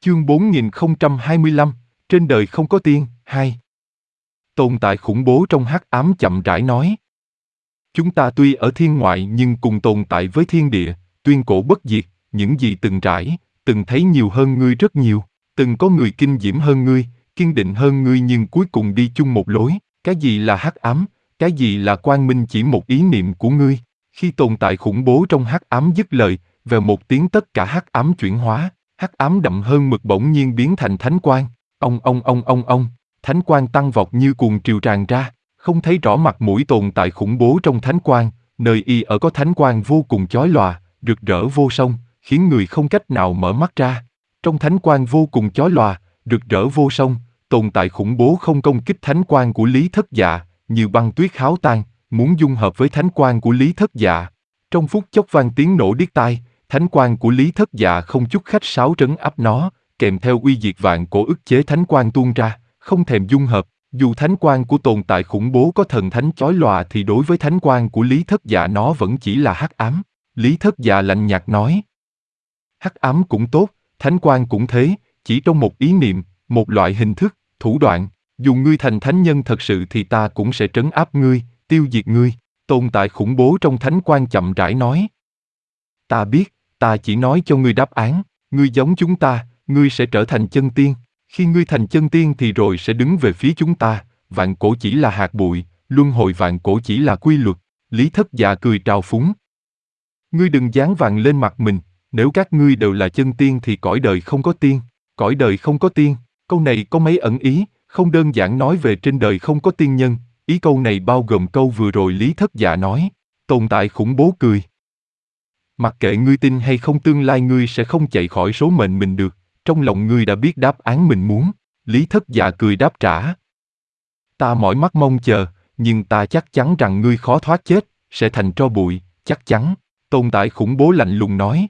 Chương 4025, trên đời không có tiên, 2. Tồn tại khủng bố trong hắc ám chậm rãi nói. Chúng ta tuy ở thiên ngoại nhưng cùng tồn tại với thiên địa, tuyên cổ bất diệt, những gì từng trải, từng thấy nhiều hơn ngươi rất nhiều, từng có người kinh diễm hơn ngươi, kiên định hơn ngươi nhưng cuối cùng đi chung một lối, cái gì là hắc ám, cái gì là quang minh chỉ một ý niệm của ngươi. Khi tồn tại khủng bố trong hắc ám dứt lời, về một tiếng tất cả hắc ám chuyển hóa, hắc ám đậm hơn mực bỗng nhiên biến thành thánh quang, ông, thánh quang tăng vọt như cuồng triều tràn ra, không thấy rõ mặt mũi tồn tại khủng bố trong thánh quang, nơi y ở có thánh quang vô cùng chói lòa, rực rỡ vô song, khiến người không cách nào mở mắt ra. Trong thánh quang vô cùng chói lòa, rực rỡ vô song, tồn tại khủng bố không công kích thánh quang của Lý Thất Dạ, như băng tuyết háo tan, muốn dung hợp với thánh quang của Lý Thất Dạ. Trong phút chốc vang tiếng nổ điếc tai, thánh quang của Lý Thất Dạ không chút khách sáo trấn áp nó, kèm theo uy diệt vạn cổ ức chế thánh quang tuôn ra, không thèm dung hợp. Dù thánh quang của tồn tại khủng bố có thần thánh chói lòa thì đối với thánh quang của Lý Thất Dạ nó vẫn chỉ là hắc ám. Lý Thất Dạ lạnh nhạt nói. Hắc ám cũng tốt, thánh quang cũng thế, chỉ trong một ý niệm, một loại hình thức, thủ đoạn. Dù ngươi thành thánh nhân thật sự thì ta cũng sẽ trấn áp ngươi, tiêu diệt ngươi. Tồn tại khủng bố trong thánh quang chậm rãi nói. Ta biết, ta chỉ nói cho ngươi đáp án, ngươi giống chúng ta, ngươi sẽ trở thành chân tiên. Khi ngươi thành chân tiên thì rồi sẽ đứng về phía chúng ta, vạn cổ chỉ là hạt bụi, luân hồi vạn cổ chỉ là quy luật. Lý Thất Dạ cười trào phúng. Ngươi đừng dán vàng lên mặt mình, nếu các ngươi đều là chân tiên thì cõi đời không có tiên. Cõi đời không có tiên, câu này có mấy ẩn ý, không đơn giản nói về trên đời không có tiên nhân, ý câu này bao gồm câu vừa rồi Lý Thất Dạ nói. Tồn tại khủng bố cười. Mặc kệ ngươi tin hay không tương lai ngươi sẽ không chạy khỏi số mệnh mình được, trong lòng ngươi đã biết đáp án mình muốn. Lý Thất Dạ cười đáp trả. Ta mỏi mắt mong chờ, nhưng ta chắc chắn rằng ngươi khó thoát chết, sẽ thành tro bụi, chắc chắn. Tồn tại khủng bố lạnh lùng nói.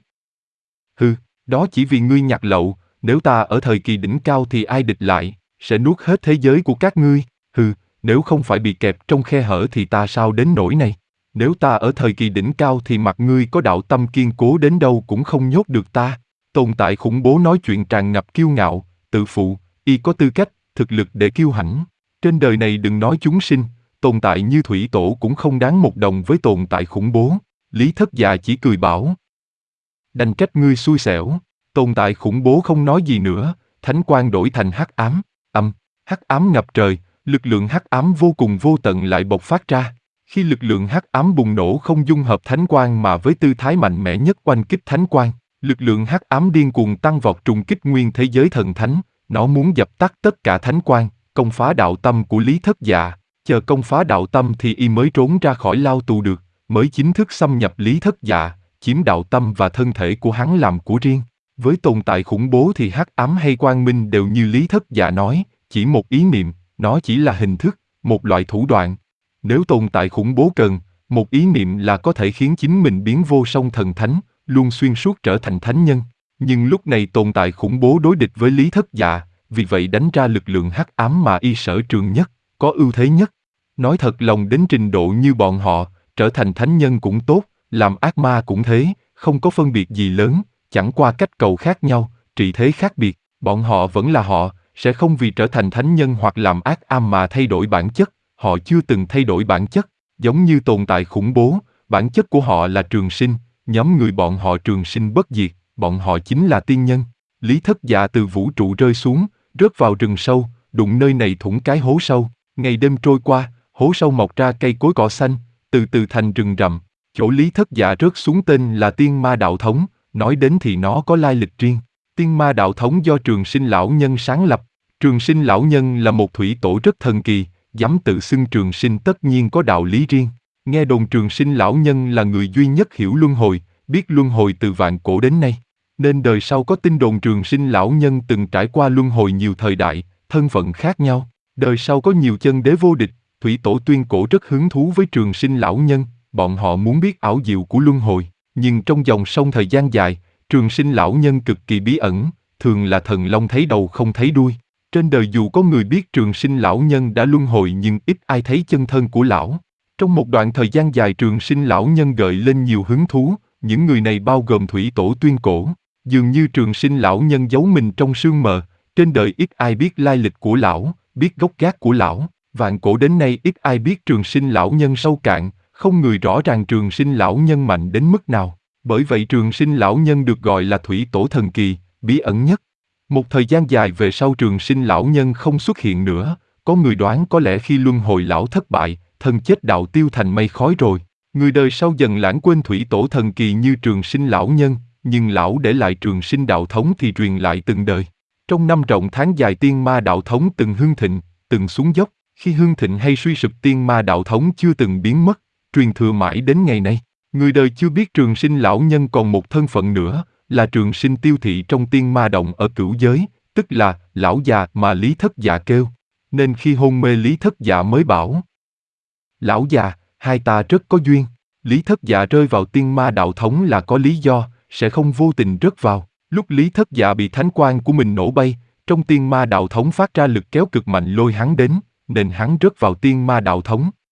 Hừ, đó chỉ vì ngươi nhặt lậu, nếu ta ở thời kỳ đỉnh cao thì ai địch lại, sẽ nuốt hết thế giới của các ngươi. Hừ, nếu không phải bị kẹp trong khe hở thì ta sao đến nỗi này. Nếu ta ở thời kỳ đỉnh cao thì mặt ngươi có đạo tâm kiên cố đến đâu cũng không nhốt được ta. Tồn tại khủng bố nói chuyện tràn ngập kiêu ngạo, tự phụ, y có tư cách, thực lực để kiêu hãnh. Trên đời này đừng nói chúng sinh, tồn tại như thủy tổ cũng không đáng một đồng với tồn tại khủng bố. Lý Thất Dạ chỉ cười bảo. Đành trách ngươi xui xẻo. Tồn tại khủng bố không nói gì nữa, thánh quang đổi thành hắc ám. Hắc ám ngập trời, lực lượng hắc ám vô cùng vô tận lại bộc phát ra. Khi lực lượng hắc ám bùng nổ không dung hợp thánh quang mà với tư thái mạnh mẽ nhất oanh kích thánh quang, lực lượng hắc ám điên cuồng tăng vọt trùng kích nguyên thế giới thần thánh, nó muốn dập tắt tất cả thánh quang, công phá đạo tâm của Lý Thất Dạ, chờ công phá đạo tâm thì y mới trốn ra khỏi lao tù được, mới chính thức xâm nhập Lý Thất Dạ, chiếm đạo tâm và thân thể của hắn làm của riêng. Với tồn tại khủng bố thì hắc ám hay quang minh đều như Lý Thất Dạ nói, chỉ một ý niệm, nó chỉ là hình thức, một loại thủ đoạn. Nếu tồn tại khủng bố cần, một ý niệm là có thể khiến chính mình biến vô song thần thánh, luôn xuyên suốt trở thành thánh nhân. Nhưng lúc này tồn tại khủng bố đối địch với Lý Thất Dạ, vì vậy đánh ra lực lượng hắc ám mà y sở trường nhất, có ưu thế nhất. Nói thật lòng đến trình độ như bọn họ, trở thành thánh nhân cũng tốt, làm ác ma cũng thế, không có phân biệt gì lớn, chẳng qua cách cầu khác nhau, trị thế khác biệt, bọn họ vẫn là họ, sẽ không vì trở thành thánh nhân hoặc làm ác am mà thay đổi bản chất, họ chưa từng thay đổi bản chất, giống như tồn tại khủng bố, bản chất của họ là trường sinh, nhóm người bọn họ trường sinh bất diệt, bọn họ chính là tiên nhân. Lý Thất Dạ từ vũ trụ rơi xuống, rớt vào rừng sâu, đụng nơi này thủng cái hố sâu, ngày đêm trôi qua, hố sâu mọc ra cây cối cỏ xanh, từ từ thành rừng rậm. Chỗ Lý Thất Dạ rớt xuống tên là Tiên Ma Đạo Thống, nói đến thì nó có lai lịch riêng. Tiên Ma Đạo Thống do Trường Sinh Lão Nhân sáng lập. Trường Sinh Lão Nhân là một thủy tổ rất thần kỳ, dám tự xưng Trường Sinh tất nhiên có đạo lý riêng. Nghe đồn Trường Sinh Lão Nhân là người duy nhất hiểu luân hồi, biết luân hồi từ vạn cổ đến nay. Nên đời sau có tin đồn Trường Sinh Lão Nhân từng trải qua luân hồi nhiều thời đại, thân phận khác nhau. Đời sau có nhiều chân đế vô địch, thủy tổ tuyên cổ rất hứng thú với Trường Sinh Lão Nhân, bọn họ muốn biết ảo diệu của luân hồi. Nhưng trong dòng sông thời gian dài, Trường Sinh Lão Nhân cực kỳ bí ẩn, thường là thần long thấy đầu không thấy đuôi. Trên đời dù có người biết Trường Sinh Lão Nhân đã luân hồi nhưng ít ai thấy chân thân của lão. Trong một đoạn thời gian dài Trường Sinh Lão Nhân gợi lên nhiều hứng thú, những người này bao gồm thủy tổ tuyên cổ, Dường như trường sinh lão nhân giấu mình trong sương mờ, trên đời ít ai biết lai lịch của lão, biết gốc gác của lão. Vạn cổ đến nay ít ai biết trường sinh lão nhân sâu cạn, không người rõ ràng trường sinh lão nhân mạnh đến mức nào. Bởi vậy trường sinh lão nhân được gọi là thủy tổ thần kỳ, bí ẩn nhất. Một thời gian dài về sau trường sinh lão nhân không xuất hiện nữa, có người đoán có lẽ khi luân hồi lão thất bại, thân chết đạo tiêu thành mây khói rồi. Người đời sau dần lãng quên thủy tổ thần kỳ như trường sinh lão nhân, nhưng lão để lại trường sinh đạo thống thì truyền lại từng đời. Trong năm rộng tháng dài tiên ma đạo thống từng hưng thịnh, từng xuống dốc, khi hưng thịnh hay suy sụp tiên ma đạo thống chưa từng biến mất, truyền thừa mãi đến ngày nay. Người đời chưa biết trường sinh lão nhân còn một thân phận nữa, là trường sinh tiêu thị trong tiên ma động ở cửu giới, tức là lão già mà Lý Thất Dạ kêu. Nên khi hôn mê Lý Thất Dạ mới bảo: lão già, hai ta rất có duyên. Lý Thất Dạ rơi vào tiên ma đạo thống là có lý do, sẽ không vô tình rớt vào. Lúc Lý Thất Dạ bị thánh quang của mình nổ bay, trong tiên ma đạo thống phát ra lực kéo cực mạnh lôi hắn đến, nên hắn rớt vào tiên ma đạo thống.